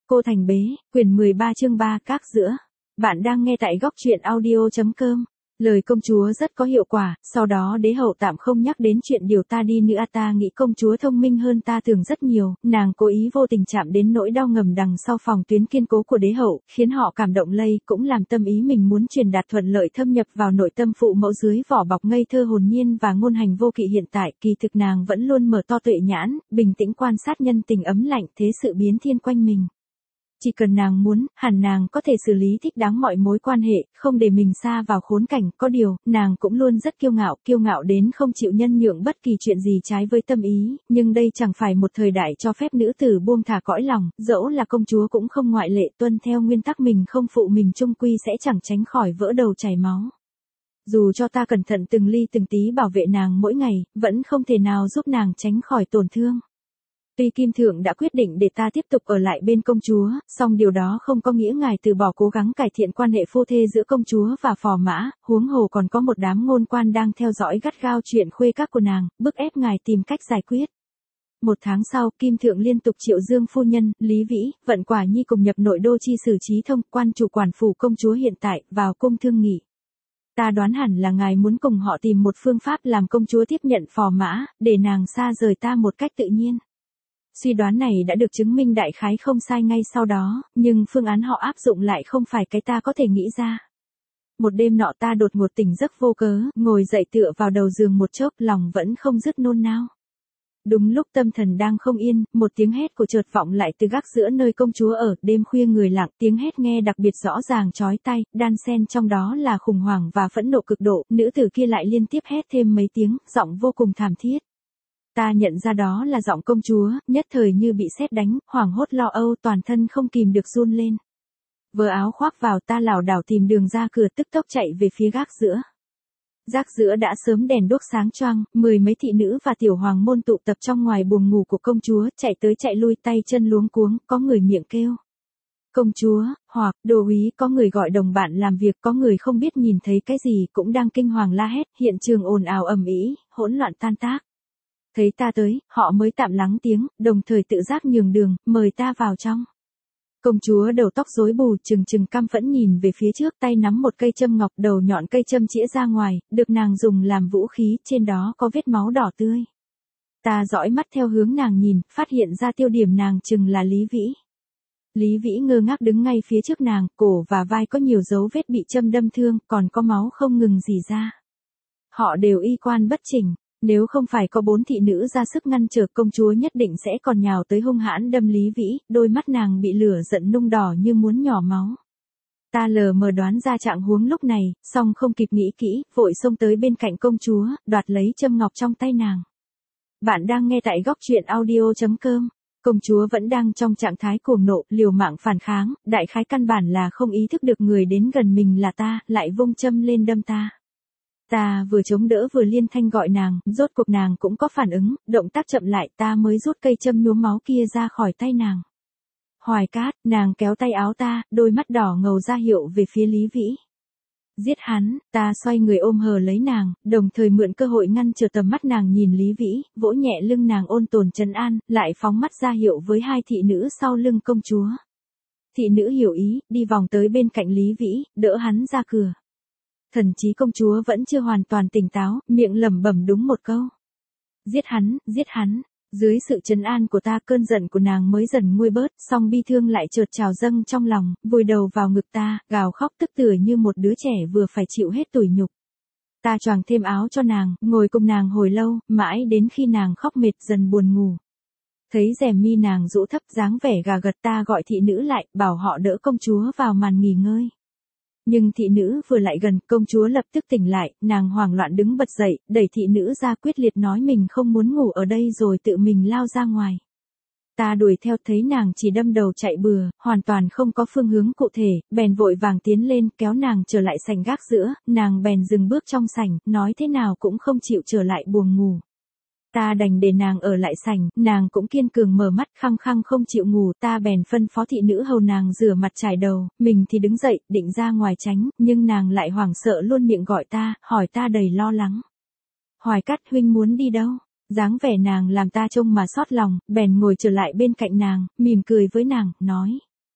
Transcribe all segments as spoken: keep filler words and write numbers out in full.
Cô Thành Bế, quyển mười ba chương ba các giữa. Bạn đang nghe tại góc truyện audio.com. Lời công chúa rất có hiệu quả, sau đó đế hậu tạm không nhắc đến chuyện điều ta đi nữa. Ta nghĩ công chúa thông minh hơn ta tưởng rất nhiều, nàng cố ý vô tình chạm đến nỗi đau ngầm đằng sau phòng tuyến kiên cố của đế hậu, khiến họ cảm động lây, cũng làm tâm ý mình muốn truyền đạt thuận lợi thâm nhập vào nội tâm phụ mẫu dưới vỏ bọc ngây thơ hồn nhiên và ngôn hành vô kỵ. Hiện tại, kỳ thực nàng vẫn luôn mở to tuệ nhãn, bình tĩnh quan sát nhân tình ấm lạnh thế sự biến thiên quanh mình. Chỉ cần nàng muốn, hẳn nàng có thể xử lý thích đáng mọi mối quan hệ, không để mình sa vào khốn cảnh. Có điều, nàng cũng luôn rất kiêu ngạo, kiêu ngạo đến không chịu nhân nhượng bất kỳ chuyện gì trái với tâm ý, nhưng đây chẳng phải một thời đại cho phép nữ tử buông thả cõi lòng, dẫu là công chúa cũng không ngoại lệ. Tuân theo nguyên tắc mình không phụ mình chung quy sẽ chẳng tránh khỏi vỡ đầu chảy máu. Dù cho ta cẩn thận từng ly từng tí bảo vệ nàng mỗi ngày, vẫn không thể nào giúp nàng tránh khỏi tổn thương. Tuy Kim Thượng đã quyết định để ta tiếp tục ở lại bên công chúa, song điều đó không có nghĩa ngài từ bỏ cố gắng cải thiện quan hệ phu thê giữa công chúa và phò mã, huống hồ còn có một đám ngôn quan đang theo dõi gắt gao chuyện khuê các của nàng, bức ép ngài tìm cách giải quyết. Một tháng sau, Kim Thượng liên tục triệu Dương phu nhân, Lý Vĩ, Vận Quả Nhi cùng nhập nội đô chi sử Trí Thông, quan chủ quản phủ công chúa hiện tại, vào cung thương nghị. Ta đoán hẳn là ngài muốn cùng họ tìm một phương pháp làm công chúa tiếp nhận phò mã, để nàng xa rời ta một cách tự nhiên. Suy đoán này đã được chứng minh đại khái không sai ngay sau đó, nhưng phương án họ áp dụng lại không phải cái ta có thể nghĩ ra. Một đêm nọ ta đột ngột tỉnh giấc vô cớ, ngồi dậy tựa vào đầu giường một chốc, lòng vẫn không dứt nôn nao. Đúng lúc tâm thần đang không yên, một tiếng hét của chợt vọng lại từ gác giữa nơi công chúa ở. Đêm khuya người lặng, tiếng hét nghe đặc biệt rõ ràng chói tai, đan xen trong đó là khủng hoảng và phẫn nộ cực độ. Nữ tử kia lại liên tiếp hét thêm mấy tiếng, giọng vô cùng thảm thiết. Ta nhận ra đó là giọng công chúa, nhất thời như bị sét đánh, hoảng hốt lo âu, toàn thân không kìm được run lên. Vớ áo khoác vào, ta lảo đảo tìm đường ra cửa, tức tốc chạy về phía gác giữa. Gác giữa đã sớm đèn đuốc sáng choang, mười mấy thị nữ và tiểu hoàng môn tụ tập trong ngoài buồng ngủ của công chúa, chạy tới chạy lui, tay chân luống cuống, có người miệng kêu công chúa, hoặc đồ úy, có người gọi đồng bạn làm việc, có người không biết nhìn thấy cái gì cũng đang kinh hoàng la hét. Hiện trường ồn ào ầm ĩ, hỗn loạn tan tác. Thấy ta tới, họ mới tạm lắng tiếng, đồng thời tự giác nhường đường, mời ta vào trong. Công chúa đầu tóc rối bù, trừng trừng căm phẫn nhìn về phía trước, tay nắm một cây châm ngọc, đầu nhọn cây châm chĩa ra ngoài, được nàng dùng làm vũ khí, trên đó có vết máu đỏ tươi. Ta dõi mắt theo hướng nàng nhìn, phát hiện ra tiêu điểm nàng chừng là Lý Vĩ. Lý Vĩ ngơ ngác đứng ngay phía trước nàng, cổ và vai có nhiều dấu vết bị châm đâm thương, còn có máu không ngừng rỉ ra. Họ đều y quan bất chỉnh. Nếu không phải có bốn thị nữ ra sức ngăn trở, công chúa nhất định sẽ còn nhào tới hung hãn đâm Lý Vĩ, đôi mắt nàng bị lửa giận nung đỏ như muốn nhỏ máu. Ta lờ mờ đoán ra trạng huống lúc này, song không kịp nghĩ kỹ, vội xông tới bên cạnh công chúa, đoạt lấy châm ngọc trong tay nàng. Bạn đang nghe tại góc truyện audio.com. Công chúa vẫn đang trong trạng thái cuồng nộ, liều mạng phản kháng, đại khái căn bản là không ý thức được người đến gần mình là ta, lại vung châm lên đâm ta. Ta vừa chống đỡ vừa liên thanh gọi nàng, rốt cuộc nàng cũng có phản ứng, động tác chậm lại, ta mới rút cây châm nhuốm máu kia ra khỏi tay nàng. Hoài Cát, nàng kéo tay áo ta, đôi mắt đỏ ngầu ra hiệu về phía Lý Vĩ. Giết hắn, ta xoay người ôm hờ lấy nàng, đồng thời mượn cơ hội ngăn trở tầm mắt nàng nhìn Lý Vĩ, vỗ nhẹ lưng nàng ôn tồn trấn an, lại phóng mắt ra hiệu với hai thị nữ sau lưng công chúa. Thị nữ hiểu ý, đi vòng tới bên cạnh Lý Vĩ, đỡ hắn ra cửa. Thần trí công chúa vẫn chưa hoàn toàn tỉnh táo, miệng lẩm bẩm đúng một câu. Giết hắn, giết hắn. Dưới sự trấn an của ta, cơn giận của nàng mới dần nguôi bớt, song bi thương lại chợt trào dâng trong lòng, vùi đầu vào ngực ta, gào khóc tức tưởi như một đứa trẻ vừa phải chịu hết tủi nhục. Ta choàng thêm áo cho nàng, ngồi cùng nàng hồi lâu, mãi đến khi nàng khóc mệt dần buồn ngủ. Thấy rèm mi nàng rũ thấp, dáng vẻ gà gật, ta gọi thị nữ lại, bảo họ đỡ công chúa vào màn nghỉ ngơi. Nhưng thị nữ vừa lại gần, công chúa lập tức tỉnh lại, nàng hoảng loạn đứng bật dậy, đẩy thị nữ ra quyết liệt nói mình không muốn ngủ ở đây rồi tự mình lao ra ngoài. Ta đuổi theo thấy nàng chỉ đâm đầu chạy bừa, hoàn toàn không có phương hướng cụ thể, bèn vội vàng tiến lên kéo nàng trở lại sảnh gác giữa, nàng bèn dừng bước trong sảnh, nói thế nào cũng không chịu trở lại buồng ngủ. Ta đành để nàng ở lại sảnh, nàng cũng kiên cường mở mắt khăng khăng không chịu ngủ, ta bèn phân phó thị nữ hầu nàng rửa mặt chải đầu, mình thì đứng dậy, định ra ngoài tránh, nhưng nàng lại hoảng sợ luôn miệng gọi ta, hỏi ta đầy lo lắng. Hoài Cát huynh muốn đi đâu? Dáng vẻ nàng làm ta trông mà xót lòng, bèn ngồi trở lại bên cạnh nàng, mỉm cười với nàng, nói.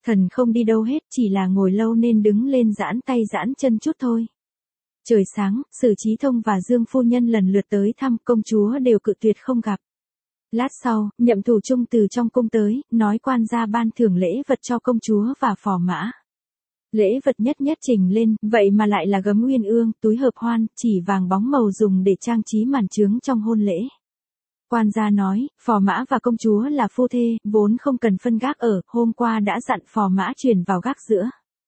Thần không đi đâu hết, chỉ là ngồi lâu nên đứng lên giãn tay giãn chân chút thôi. Trời sáng, Sử Chí Thông và Dương phu nhân lần lượt tới thăm, công chúa đều cự tuyệt không gặp. Lát sau, Nhậm Thủ Trung từ trong cung tới, nói quan gia ban thưởng lễ vật cho công chúa và phò mã. Lễ vật nhất nhất trình lên, vậy mà lại là gấm uyên ương, túi hợp hoan, chỉ vàng bóng màu dùng để trang trí màn chướng trong hôn lễ. Quan gia nói, phò mã và công chúa là phu thê, vốn không cần phân gác ở, hôm qua đã dặn phò mã chuyển vào gác giữa.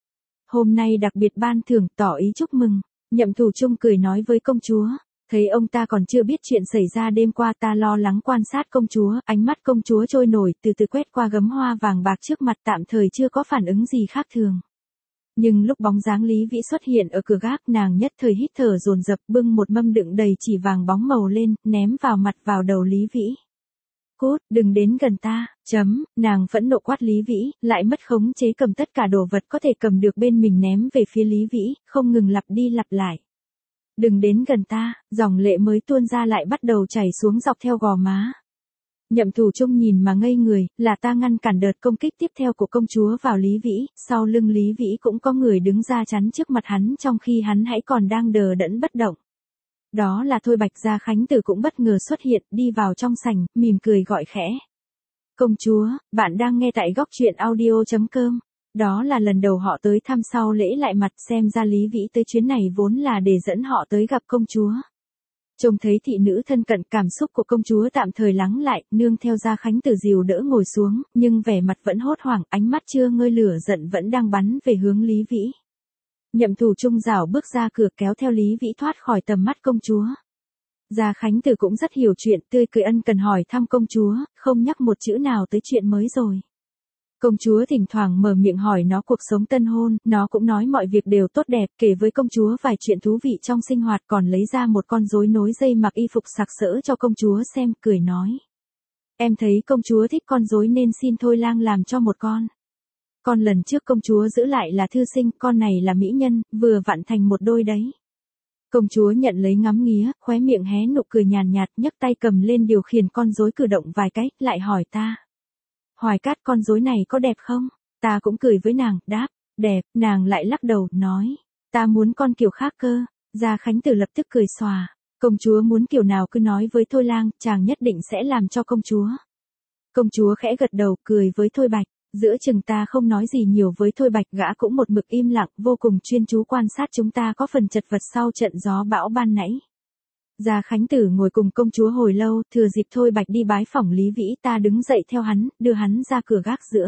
Hôm nay đặc biệt ban thưởng, tỏ ý chúc mừng. Nhậm Thủ Trung cười nói với công chúa, thấy ông ta còn chưa biết chuyện xảy ra đêm qua, ta lo lắng quan sát công chúa, ánh mắt công chúa trôi nổi, từ từ quét qua gấm hoa vàng bạc trước mặt, tạm thời chưa có phản ứng gì khác thường. Nhưng lúc bóng dáng Lý Vĩ xuất hiện ở cửa gác, nàng nhất thời hít thở dồn dập, bưng một mâm đựng đầy chỉ vàng bóng màu lên, ném vào mặt vào đầu Lý Vĩ. Cút, đừng đến gần ta, chấm, nàng phẫn nộ quát Lý Vĩ, lại mất khống chế cầm tất cả đồ vật có thể cầm được bên mình ném về phía Lý Vĩ, không ngừng lặp đi lặp lại. Đừng đến gần ta, dòng lệ mới tuôn ra lại bắt đầu chảy xuống dọc theo gò má. Nhậm Thủ Trung nhìn mà ngây người, là ta ngăn cản đợt công kích tiếp theo của công chúa vào Lý Vĩ, sau lưng Lý Vĩ cũng có người đứng ra chắn trước mặt hắn trong khi hắn hãy còn đang đờ đẫn bất động. Đó là Thôi Bạch. Gia Khánh Tử cũng bất ngờ xuất hiện, đi vào trong sảnh, mỉm cười gọi khẽ. Công chúa, bạn đang nghe tại góc truyện audio chấm com. Đó là lần đầu họ tới thăm sau lễ lại mặt, xem ra Lý Vĩ tới chuyến này vốn là để dẫn họ tới gặp công chúa. Trông thấy thị nữ thân cận, cảm xúc của công chúa tạm thời lắng lại, nương theo Gia Khánh Tử dìu đỡ ngồi xuống, nhưng vẻ mặt vẫn hốt hoảng, ánh mắt chưa ngơi lửa giận vẫn đang bắn về hướng Lý Vĩ. Nhậm Thủ Trung rảo bước ra cửa kéo theo Lý Vĩ thoát khỏi tầm mắt công chúa. Gia Khánh Tử cũng rất hiểu chuyện, tươi cười ân cần hỏi thăm công chúa, không nhắc một chữ nào tới chuyện mới rồi. Công chúa thỉnh thoảng mở miệng hỏi nó cuộc sống tân hôn, nó cũng nói mọi việc đều tốt đẹp, kể với công chúa vài chuyện thú vị trong sinh hoạt, còn lấy ra một con rối nối dây mặc y phục sặc sỡ cho công chúa xem, cười nói. Em thấy công chúa thích con rối nên xin Thôi Lang làm cho một con. Con lần trước công chúa giữ lại là thư sinh, con này là mỹ nhân, vừa vặn thành một đôi đấy. Công chúa nhận lấy ngắm nghía, khóe miệng hé nụ cười nhàn nhạt, nhấc tay cầm lên điều khiển con rối cử động vài cái, lại hỏi ta. Hoài Cát, con rối này có đẹp không? Ta cũng cười với nàng, đáp, đẹp, nàng lại lắc đầu, nói, ta muốn con kiểu khác cơ. Gia Khánh Tử lập tức cười xòa, công chúa muốn kiểu nào cứ nói với Thôi Lang, chàng nhất định sẽ làm cho công chúa. Công chúa khẽ gật đầu, cười với Thôi Bạch, giữa chừng ta không nói gì nhiều với Thôi Bạch, gã cũng một mực im lặng, vô cùng chuyên chú quan sát chúng ta có phần chật vật sau trận gió bão ban nãy. Gia Khánh Tử ngồi cùng công chúa hồi lâu, thừa dịp Thôi Bạch đi bái phỏng Lý Vĩ, ta đứng dậy theo hắn, đưa hắn ra cửa gác giữa.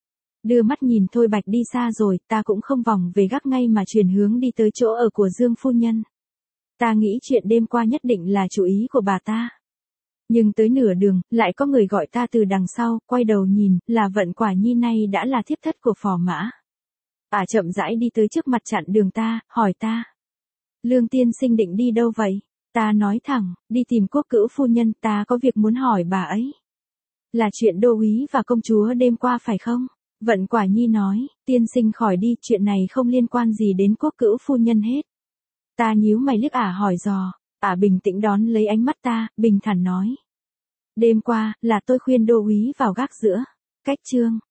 Đưa mắt nhìn Thôi Bạch đi xa rồi, ta cũng không vòng về gác ngay mà chuyển hướng đi tới chỗ ở của Dương phu nhân. Ta nghĩ chuyện đêm qua nhất định là chủ ý của bà ta. Nhưng tới nửa đường, lại có người gọi ta từ đằng sau, quay đầu nhìn, là Vận Quả Nhi, nay đã là thiếp thất của phò mã. Ả chậm rãi đi tới trước mặt chặn đường ta, hỏi ta. Lương tiên sinh định đi đâu vậy? Ta nói thẳng, đi tìm Quốc Cữu phu nhân, ta có việc muốn hỏi bà ấy. Là chuyện đô úy và công chúa đêm qua phải không? Vận Quả Nhi nói, tiên sinh khỏi đi, chuyện này không liên quan gì đến Quốc Cữu phu nhân hết. Ta nhíu mày liếc Ả hỏi dò, Ả bình tĩnh đón lấy ánh mắt ta, bình thản nói. Đêm qua, là tôi khuyên đô úy vào gác giữa. Cách chương.